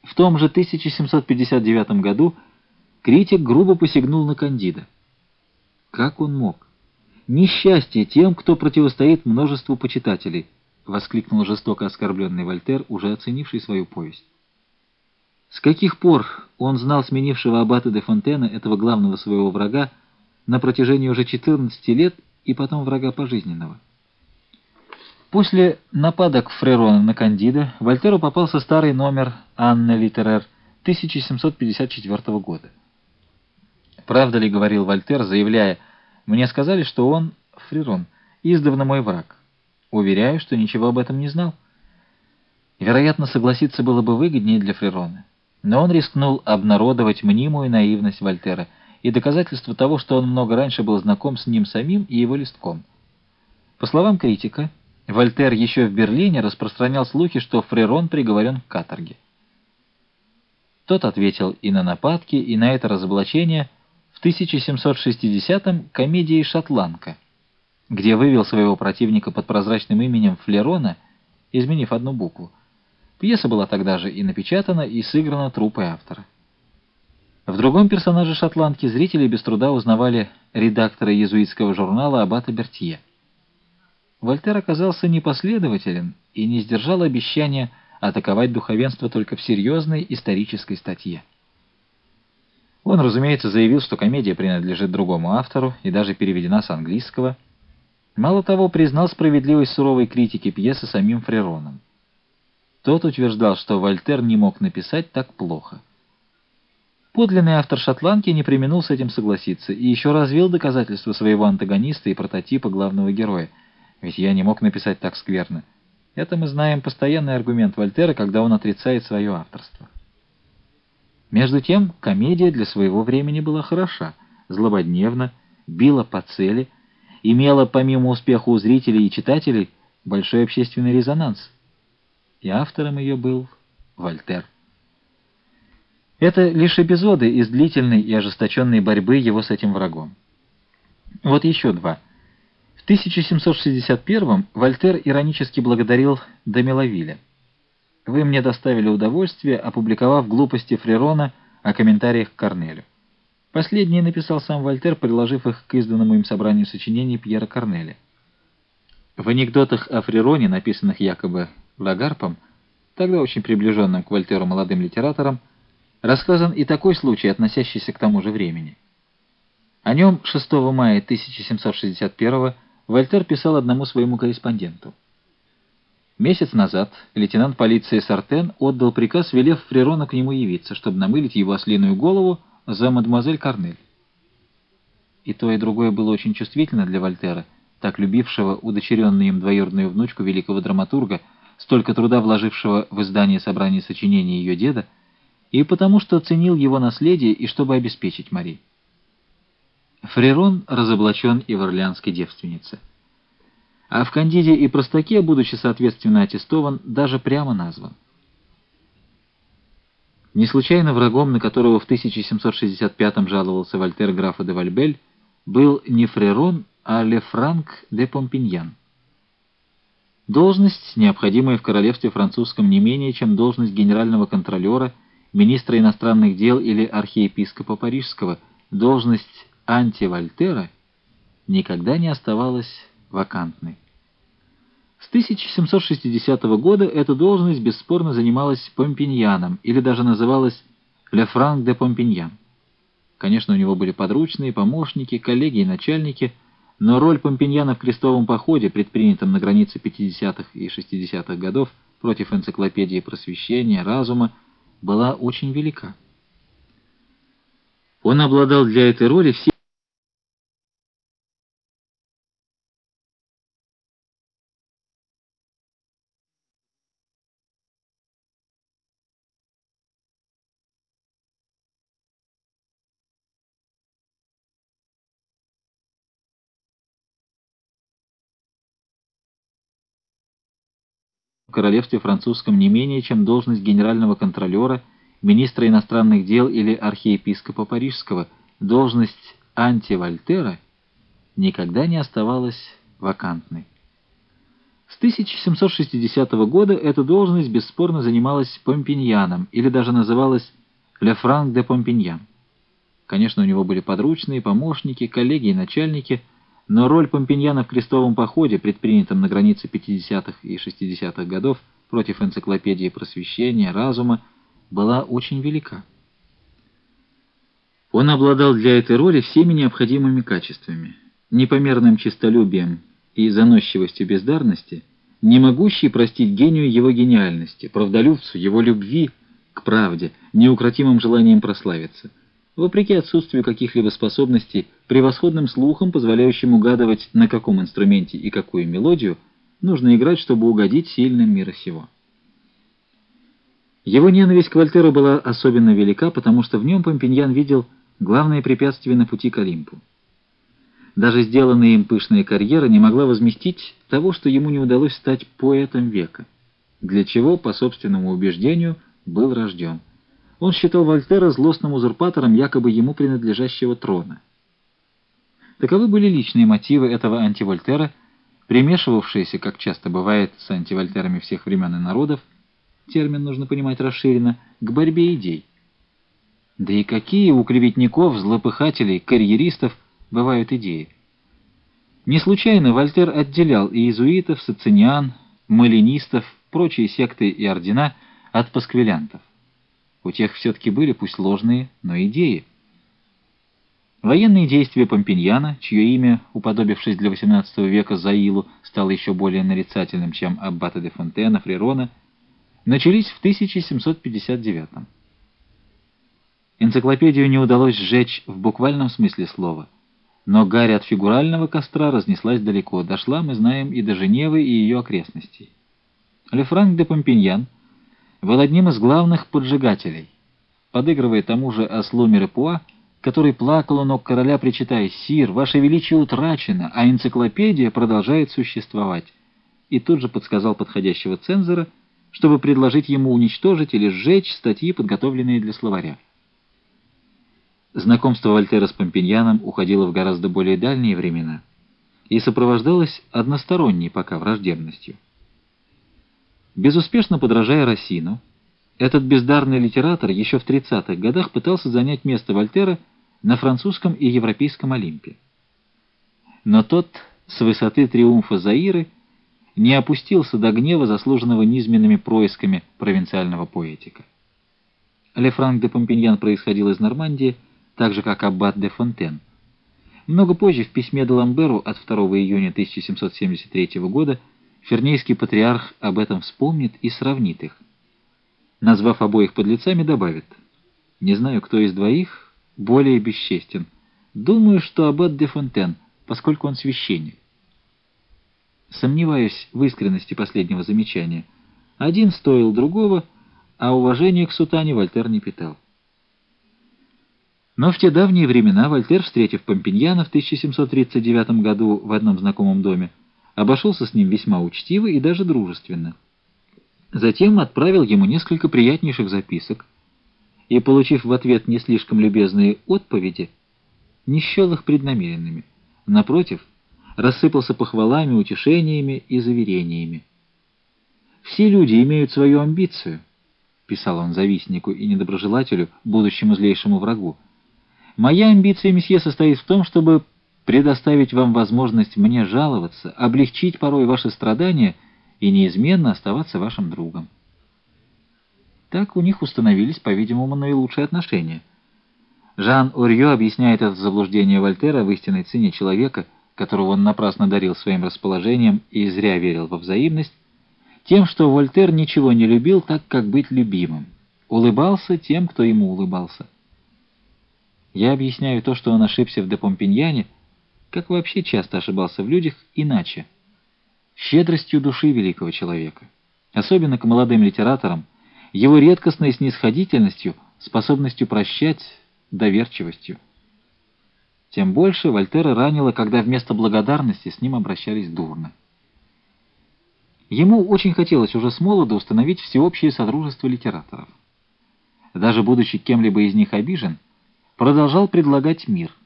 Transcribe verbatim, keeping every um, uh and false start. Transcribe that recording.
В том же тысяча семьсот пятьдесят девятом году критик грубо посягнул на Кандида. Как он мог? «Несчастье тем, кто противостоит множеству почитателей», — воскликнул жестоко оскорбленный Вольтер, уже оценивший свою повесть. С каких пор он знал сменившего аббата де Фонтена, этого главного своего врага, на протяжении уже четырнадцати лет и потом врага пожизненного? После нападок Фрерона на Кандида Вольтеру попался старый номер «Анне Литерер» тысяча семьсот пятьдесят четвёртого года. «Правда ли, — говорил Вольтер, заявляя, — мне сказали, что он, Фрерон, издавна мой враг. Уверяю, что ничего об этом не знал». Вероятно, согласиться было бы выгоднее для Фрерона, но он рискнул обнародовать мнимую наивность Вольтера и доказательство того, что он много раньше был знаком с ним самим и его листком. По словам критика, Вольтер еще в Берлине распространял слухи, что Фрерон приговорен к каторге. Тот ответил и на нападки, и на это разоблачение в тысяча семьсот шестидесятом комедии «Шотландка», где вывел своего противника под прозрачным именем Флерона, изменив одну букву. Пьеса была тогда же и напечатана, и сыграна труппой автора. В другом персонаже «Шотландки» зрители без труда узнавали редактора иезуитского журнала аббата Бертье. Вольтер оказался непоследователен и не сдержал обещания атаковать духовенство только в серьезной исторической статье. Он, разумеется, заявил, что комедия принадлежит другому автору и даже переведена с английского. Мало того, признал справедливость суровой критики пьесы самим Фрероном. Тот утверждал, что Вольтер не мог написать так плохо. Подлинный автор «Шотландки» не преминул с этим согласиться и еще развил доказательства своего антагониста и прототипа главного героя. Ведь я не мог написать так скверно. Это мы знаем постоянный аргумент Вольтера, когда он отрицает свое авторство. Между тем, комедия для своего времени была хороша, злободневна, била по цели, имела помимо успеха у зрителей и читателей большой общественный резонанс. И автором ее был Вольтер. Это лишь эпизоды из длительной и ожесточенной борьбы его с этим врагом. Вот еще два. В тысяча семьсот шестьдесят первом Вольтер иронически благодарил де Мелавиля. «Вы мне доставили удовольствие, опубликовав глупости Фрерона о комментариях к Корнелю». Последний написал сам Вольтер, приложив их к изданному им собранию сочинений Пьера Корнеля. В анекдотах о Фрероне, написанных якобы Лагарпом, тогда очень приближенным к Вольтеру молодым литератором, рассказан и такой случай, относящийся к тому же времени. О нем шестого мая тысяча семьсот шестьдесят первого Вольтер писал одному своему корреспонденту. Месяц назад лейтенант полиции Сартен отдал приказ, велев Фрерону к нему явиться, чтобы намылить его ослиную голову за мадемуазель Корнель. И то, и другое было очень чувствительно для Вольтера, так любившего удочеренную им двоюродную внучку великого драматурга, столько труда вложившего в издание собрания сочинений ее деда, и потому что ценил его наследие и чтобы обеспечить Мари. Фрерон разоблачен и в орлеанской девственнице. А в «Кандиде» и «Простаке», будучи соответственно аттестован, даже прямо назван. Не случайно врагом, на которого в тысяча семьсот шестьдесят пятом жаловался Вольтер графа де Вальбель, был не Фрерон, а Лефранк де Помпиньян. Должность, необходимая в королевстве французском не менее, чем должность генерального контролера, министра иностранных дел или архиепископа Парижского, должность анти-Вольтера, никогда не оставалась вакантной. С тысяча семьсот шестидесятого года эта должность бесспорно занималась Помпиньяном, или даже называлась Лефранк де Помпиньян. Конечно, у него были подручные, помощники, коллеги и начальники, но роль Помпиньяна в крестовом походе, предпринятом на границе пятидесятых и шестидесятых годов против энциклопедии просвещения, разума, была очень велика. Он обладал для этой роли всей в королевстве французском не менее, чем должность генерального контролера, министра иностранных дел или архиепископа Парижского, должность анти-Вольтера никогда не оставалась вакантной. С тысяча семьсот шестидесятого года эта должность бесспорно занималась Помпиньяном, или даже называлась «Le Franc de Pompignan». Конечно, у него были подручные, помощники, коллеги и начальники, но роль Помпиньяна в крестовом походе, предпринятом на границе пятидесятых и шестидесятых годов против энциклопедии просвещения, разума, была очень велика. Он обладал для этой роли всеми необходимыми качествами: непомерным честолюбием и заносчивостью бездарности, не могущий простить гению его гениальности, правдолюбцу его любви к правде, неукротимым желанием прославиться, вопреки отсутствию каких-либо способностей, превосходным слухом, позволяющим угадывать, на каком инструменте и какую мелодию нужно играть, чтобы угодить сильным мира сего. Его ненависть к Вольтеру была особенно велика, потому что в нем Помпиньян видел главное препятствие на пути к Олимпу. Даже сделанная им пышная карьера не могла возместить того, что ему не удалось стать поэтом века, для чего, по собственному убеждению, был рожден. Он считал Вольтера злостным узурпатором якобы ему принадлежащего трона. Таковы были личные мотивы этого антивольтера, примешивавшиеся, как часто бывает с антивольтерами всех времен и народов, термин нужно понимать расширенно, к борьбе идей. Да и какие у клеветников, злопыхателей, карьеристов бывают идеи? Не случайно Вольтер отделял иезуитов, социниан, молинистов, прочие секты и ордена от пасквилянтов. У тех все-таки были, пусть ложные, но идеи. Военные действия Помпиньяна, чье имя, уподобившись для восемнадцатого века Заилу, стало еще более нарицательным, чем аббата де Фонтена, Фрерона, начались в тысяча семьсот пятьдесят девятом. Энциклопедию не удалось сжечь в буквальном смысле слова, но гарь от фигурального костра разнеслась далеко, дошла, мы знаем, и до Женевы и ее окрестностей. Le Franc de Pompignan был одним из главных поджигателей, подыгрывая тому же ослу Мирепуа, который плакал у ног короля, причитая: «Сир, ваше величие утрачено, а энциклопедия продолжает существовать», и тут же подсказал подходящего цензора, чтобы предложить ему уничтожить или сжечь статьи, подготовленные для словаря. Знакомство Вольтера с Помпиньяном уходило в гораздо более дальние времена и сопровождалось односторонней пока враждебностью. Безуспешно подражая Рассину, этот бездарный литератор еще в тридцатых годах пытался занять место Вольтера на французском и европейском Олимпе. Но тот с высоты триумфа Заиры не опустился до гнева, заслуженного низменными происками провинциального поэтика. Le Franc de Pompignan происходил из Нормандии, так же как аббат де Фонтен. Много позже в письме де Ламберу от второго июня тысяча семьсот семьдесят третьего года фернейский патриарх об этом вспомнит и сравнит их. Назвав обоих подлецами, добавит: «Не знаю, кто из двоих более бесчестен. Думаю, что аббат де Фонтен, поскольку он священник». Сомневаюсь в искренности последнего замечания. Один стоил другого, а уважения к сутане Вольтер не питал. Но в те давние времена Вольтер, встретив Помпиньяна в тысяча семьсот тридцать девятом году в одном знакомом доме, обошелся с ним весьма учтиво и даже дружественно. Затем отправил ему несколько приятнейших записок и, получив в ответ не слишком любезные отповеди, не счел их преднамеренными. Напротив, рассыпался похвалами, утешениями и заверениями. «Все люди имеют свою амбицию», — писал он завистнику и недоброжелателю, будущему злейшему врагу. «Моя амбиция, месье, состоит в том, чтобы предоставить вам возможность мне жаловаться, облегчить порой ваши страдания и неизменно оставаться вашим другом». Так у них установились, по-видимому, наилучшие отношения. Жан Орьё объясняет это заблуждение Вольтера в истинной цене человека, которого он напрасно дарил своим расположением и зря верил во взаимность, тем, что Вольтер ничего не любил так, как быть любимым, улыбался тем, кто ему улыбался. Я объясняю то, что он ошибся в де Помпиньяне, как вообще часто ошибался в людях, иначе. Щедростью души великого человека, особенно к молодым литераторам, его редкостной снисходительностью, способностью прощать, доверчивостью. Тем больше Вольтера ранило, когда вместо благодарности с ним обращались дурно. Ему очень хотелось уже с молоду установить всеобщее содружество литераторов. Даже будучи кем-либо из них обижен, продолжал предлагать мир.